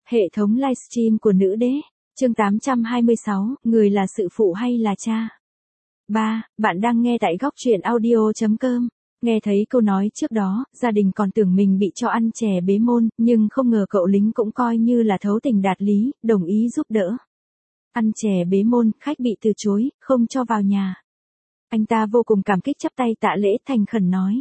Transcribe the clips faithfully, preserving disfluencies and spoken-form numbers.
Hệ thống livestream của nữ đế, chương tám trăm hai mươi sáu, người là sự phụ hay là cha? ba. Bạn đang nghe tại góc truyện audio chấm com. Nghe thấy câu nói trước đó, gia đình còn tưởng mình bị cho ăn chè bế môn, nhưng không ngờ cậu lính cũng coi như là thấu tình đạt lý, đồng ý giúp đỡ. Ăn chè bế môn, khách bị từ chối, không cho vào nhà. Anh ta vô cùng cảm kích chắp tay tạ lễ thành khẩn nói.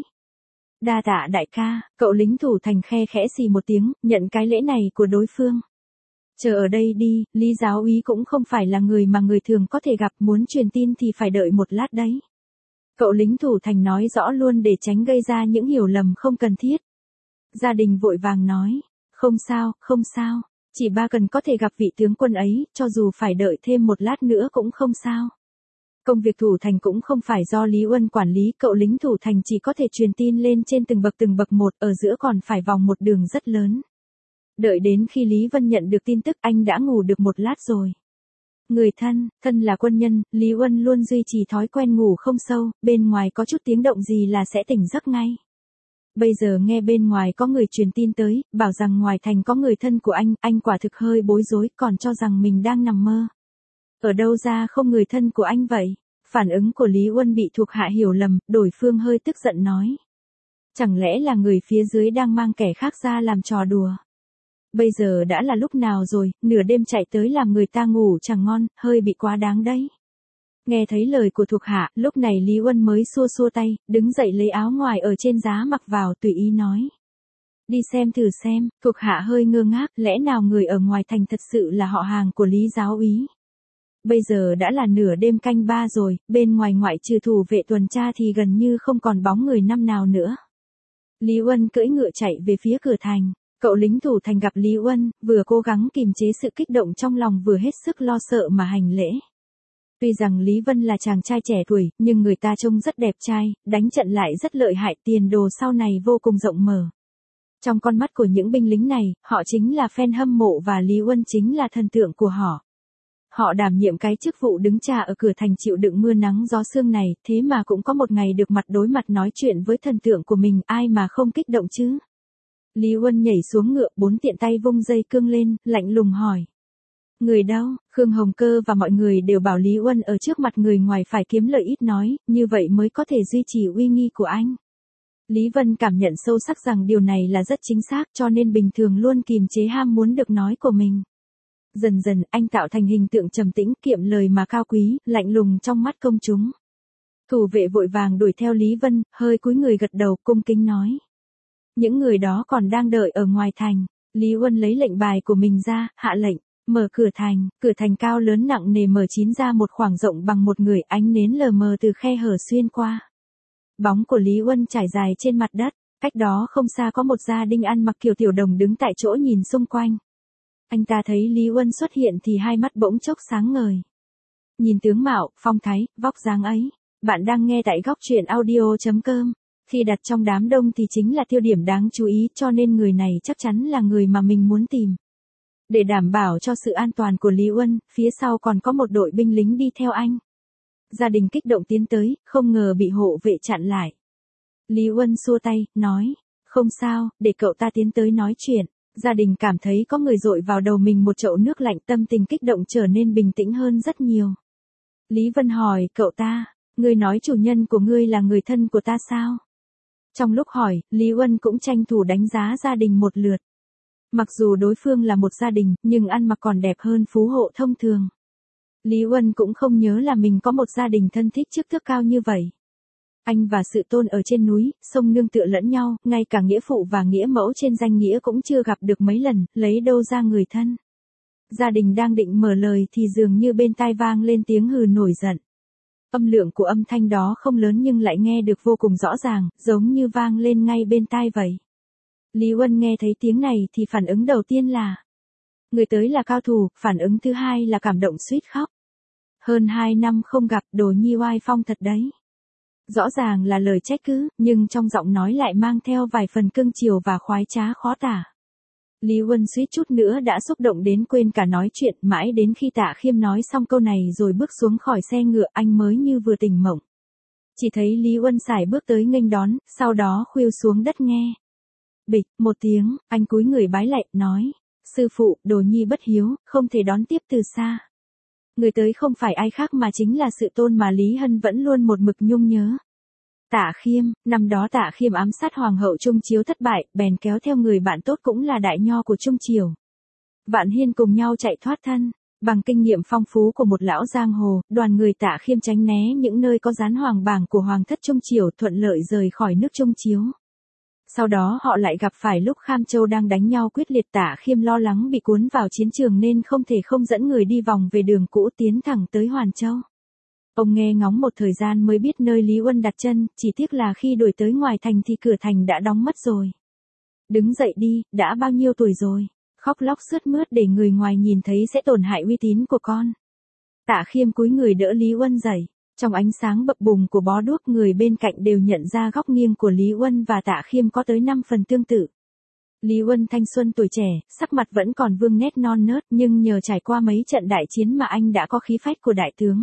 Đa tạ đại ca, cậu lính thủ thành khe khẽ xì một tiếng, nhận cái lễ này của đối phương. Chờ ở đây đi, Lý giáo úy cũng không phải là người mà người thường có thể gặp, muốn truyền tin thì phải đợi một lát đấy. Cậu lính thủ thành nói rõ luôn để tránh gây ra những hiểu lầm không cần thiết. Gia đình vội vàng nói, không sao, không sao, chỉ ba cần có thể gặp vị tướng quân ấy, cho dù phải đợi thêm một lát nữa cũng không sao. Công việc thủ thành cũng không phải do Lý Uân quản lý, cậu lính thủ thành chỉ có thể truyền tin lên trên từng bậc từng bậc một, ở giữa còn phải vòng một đường rất lớn. Đợi đến khi Lý Vân nhận được tin tức anh đã ngủ được một lát rồi. Người thân, thân là quân nhân, Lý Uân luôn duy trì thói quen ngủ không sâu, bên ngoài có chút tiếng động gì là sẽ tỉnh giấc ngay. Bây giờ nghe bên ngoài có người truyền tin tới, bảo rằng ngoài thành có người thân của anh, anh quả thực hơi bối rối, còn cho rằng mình đang nằm mơ. Ở đâu ra không người thân của anh vậy? Phản ứng của Lý Uân bị thuộc hạ hiểu lầm, đối phương hơi tức giận nói. Chẳng lẽ là người phía dưới đang mang kẻ khác ra làm trò đùa? Bây giờ đã là lúc nào rồi, nửa đêm chạy tới làm người ta ngủ chẳng ngon, hơi bị quá đáng đấy. Nghe thấy lời của thuộc hạ, lúc này Lý Uân mới xua xua tay, đứng dậy lấy áo ngoài ở trên giá mặc vào tùy ý nói. Đi xem thử xem, thuộc hạ hơi ngơ ngác, lẽ nào người ở ngoài thành thật sự là họ hàng của Lý giáo úy? Bây giờ đã là nửa đêm canh ba rồi, bên ngoài ngoại trừ thủ vệ tuần tra thì gần như không còn bóng người năm nào nữa. Lý Uân cưỡi ngựa chạy về phía cửa thành. Cậu lính thủ thành gặp Lý Uân, vừa cố gắng kìm chế sự kích động trong lòng vừa hết sức lo sợ mà hành lễ. Tuy rằng Lý Vân là chàng trai trẻ tuổi, nhưng người ta trông rất đẹp trai, đánh trận lại rất lợi hại, tiền đồ sau này vô cùng rộng mở. Trong con mắt của những binh lính này, họ chính là fan hâm mộ và Lý Uân chính là thần tượng của họ. Họ đảm nhiệm cái chức vụ đứng trà ở cửa thành chịu đựng mưa nắng gió sương này, thế mà cũng có một ngày được mặt đối mặt nói chuyện với thần tượng của mình, ai mà không kích động chứ? Lý Uân nhảy xuống ngựa, bốn tiện tay vung dây cương lên, lạnh lùng hỏi. Người đâu? Khương Hồng Cơ và mọi người đều bảo Lý Uân ở trước mặt người ngoài phải kiếm lời ít nói, như vậy mới có thể duy trì uy nghi của anh. Lý Vân cảm nhận sâu sắc rằng điều này là rất chính xác, cho nên bình thường luôn kìm chế ham muốn được nói của mình. Dần dần anh tạo thành hình tượng trầm tĩnh, kiệm lời mà cao quý, lạnh lùng trong mắt công chúng. Thủ vệ vội vàng đuổi theo Lý Vân, hơi cúi người gật đầu cung kính nói. Những người đó còn đang đợi ở ngoài thành. Lý Uân lấy lệnh bài của mình ra, hạ lệnh, mở cửa thành, cửa thành cao lớn nặng nề mở chín ra một khoảng rộng bằng một người, ánh nến lờ mờ từ khe hở xuyên qua. Bóng của Lý Uân trải dài trên mặt đất, cách đó không xa có một gia đình ăn mặc kiểu tiểu đồng đứng tại chỗ nhìn xung quanh. Anh ta thấy Lý Uân xuất hiện thì hai mắt bỗng chốc sáng ngời. Nhìn tướng mạo, phong thái, vóc dáng ấy, bạn đang nghe tại góc truyện audio chấm com. Khi đặt trong đám đông thì chính là tiêu điểm đáng chú ý, cho nên người này chắc chắn là người mà mình muốn tìm. Để đảm bảo cho sự an toàn của Lý Uân, phía sau còn có một đội binh lính đi theo anh. Gia đình kích động tiến tới, không ngờ bị hộ vệ chặn lại. Lý Uân xua tay, nói, không sao, để cậu ta tiến tới nói chuyện. Gia đình cảm thấy có người dội vào đầu mình một chậu nước lạnh, tâm tình kích động trở nên bình tĩnh hơn rất nhiều. Lý Vân hỏi cậu ta, ngươi nói chủ nhân của ngươi là người thân của ta sao? Trong lúc hỏi, Lý Uân cũng tranh thủ đánh giá gia đình một lượt. Mặc dù đối phương là một gia đình, nhưng ăn mặc còn đẹp hơn phú hộ thông thường. Lý Uân cũng không nhớ là mình có một gia đình thân thích chức tước cao như vậy. Anh và sự tôn ở trên núi, sông nương tựa lẫn nhau, ngay cả nghĩa phụ và nghĩa mẫu trên danh nghĩa cũng chưa gặp được mấy lần, lấy đâu ra người thân. Gia đình đang định mở lời thì dường như bên tai vang lên tiếng hừ nổi giận. Âm lượng của âm thanh đó không lớn nhưng lại nghe được vô cùng rõ ràng, giống như vang lên ngay bên tai vậy. Lý Uân nghe thấy tiếng này thì phản ứng đầu tiên là người tới là cao thủ, phản ứng thứ hai là cảm động suýt khóc. Hơn hai năm không gặp, đồ nhi oai phong thật đấy. Rõ ràng là lời trách cứ, nhưng trong giọng nói lại mang theo vài phần cưng chiều và khoái trá khó tả. Lý Uân suýt chút nữa đã xúc động đến quên cả nói chuyện, mãi đến khi Tạ Khiêm nói xong câu này rồi bước xuống khỏi xe ngựa anh mới như vừa tỉnh mộng. Chỉ thấy Lý Uân sải bước tới nghênh đón, sau đó khuỵu xuống đất nghe. Bịch, một tiếng, anh cúi người bái lạy, nói, Sư phụ, đồ nhi bất hiếu, không thể đón tiếp từ xa. Người tới không phải ai khác mà chính là sự tôn mà Lý Hân vẫn luôn một mực nhung nhớ. Tạ Khiêm, năm đó Tạ Khiêm ám sát hoàng hậu Trung Chiếu thất bại, bèn kéo theo người bạn tốt cũng là đại nho của Trung Triều. Vạn Hiên cùng nhau chạy thoát thân, bằng kinh nghiệm phong phú của một lão giang hồ, đoàn người Tạ Khiêm tránh né những nơi có dán hoàng bảng của hoàng thất Trung Triều, thuận lợi rời khỏi nước Trung Chiếu. Sau đó họ lại gặp phải lúc Kham Châu đang đánh nhau quyết liệt, Tạ Khiêm lo lắng bị cuốn vào chiến trường nên không thể không dẫn người đi vòng về đường cũ tiến thẳng tới Hoàn Châu. Ông nghe ngóng một thời gian mới biết nơi Lý Uân đặt chân, chỉ tiếc là khi đuổi tới ngoài thành thì cửa thành đã đóng mất rồi. Đứng dậy đi, đã bao nhiêu tuổi rồi, khóc lóc sướt mướt để người ngoài nhìn thấy sẽ tổn hại uy tín của con. Tạ Khiêm cúi người đỡ Lý Uân dậy, trong ánh sáng bập bùng của bó đuốc người bên cạnh đều nhận ra góc nghiêng của Lý Uân và Tạ Khiêm có tới năm phần tương tự. Lý Uân thanh xuân tuổi trẻ, sắc mặt vẫn còn vương nét non nớt nhưng nhờ trải qua mấy trận đại chiến mà anh đã có khí phách của đại tướng.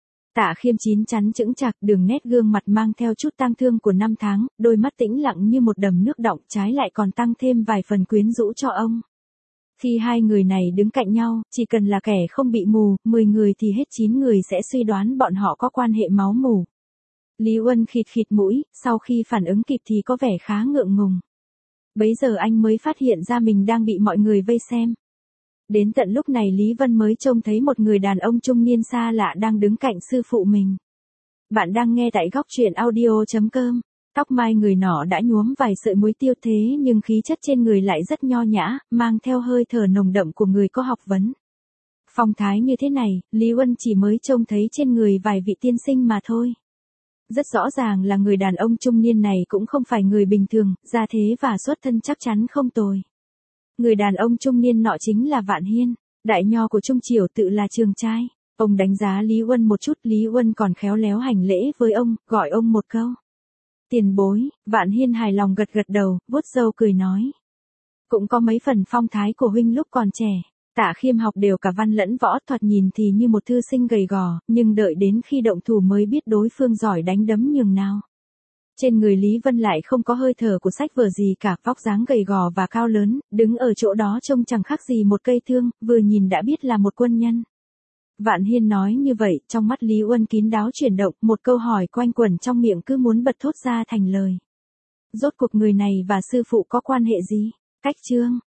Tạ Khiêm chín chắn chững chạc, đường nét gương mặt mang theo chút tang thương của năm tháng, đôi mắt tĩnh lặng như một đầm nước đọng, trái lại còn tăng thêm vài phần quyến rũ cho ông. Khi hai người này đứng cạnh nhau, chỉ cần là kẻ không bị mù, mười người thì hết chín người sẽ suy đoán bọn họ có quan hệ máu mủ. Lý Uân khịt khịt mũi, sau khi phản ứng kịp thì có vẻ khá ngượng ngùng. Bấy giờ anh mới phát hiện ra mình đang bị mọi người vây xem. Đến tận lúc này Lý Vân mới trông thấy một người đàn ông trung niên xa lạ đang đứng cạnh sư phụ mình. Bạn đang nghe tại góc truyện audio chấm com. Tóc mai người nọ đã nhuốm vài sợi muối tiêu thế nhưng khí chất trên người lại rất nho nhã, mang theo hơi thở nồng đậm của người có học vấn. Phong thái như thế này, Lý Uân chỉ mới trông thấy trên người vài vị tiên sinh mà thôi. Rất rõ ràng là người đàn ông trung niên này cũng không phải người bình thường, gia thế và xuất thân chắc chắn không tồi. Người đàn ông trung niên nọ chính là Vạn Hiên, đại nho của Trung Triều, tự là trường trai. Ông đánh giá Lý Uân một chút, Lý Uân còn khéo léo hành lễ với ông, gọi ông một câu. Tiền bối. Vạn Hiên hài lòng gật gật đầu, vuốt râu cười nói. Cũng có mấy phần phong thái của huynh lúc còn trẻ. Tạ Khiêm học đều cả văn lẫn võ, thoạt nhìn thì như một thư sinh gầy gò, nhưng đợi đến khi động thủ mới biết đối phương giỏi đánh đấm nhường nào. Trên người Lý Vân lại không có hơi thở của sách vở gì cả, vóc dáng gầy gò và cao lớn, đứng ở chỗ đó trông chẳng khác gì một cây thương, vừa nhìn đã biết là một quân nhân. Vạn Hiên nói như vậy, trong mắt Lý Uân kín đáo chuyển động, một câu hỏi quanh quẩn trong miệng cứ muốn bật thốt ra thành lời. Rốt cuộc người này và sư phụ có quan hệ gì? Cách chương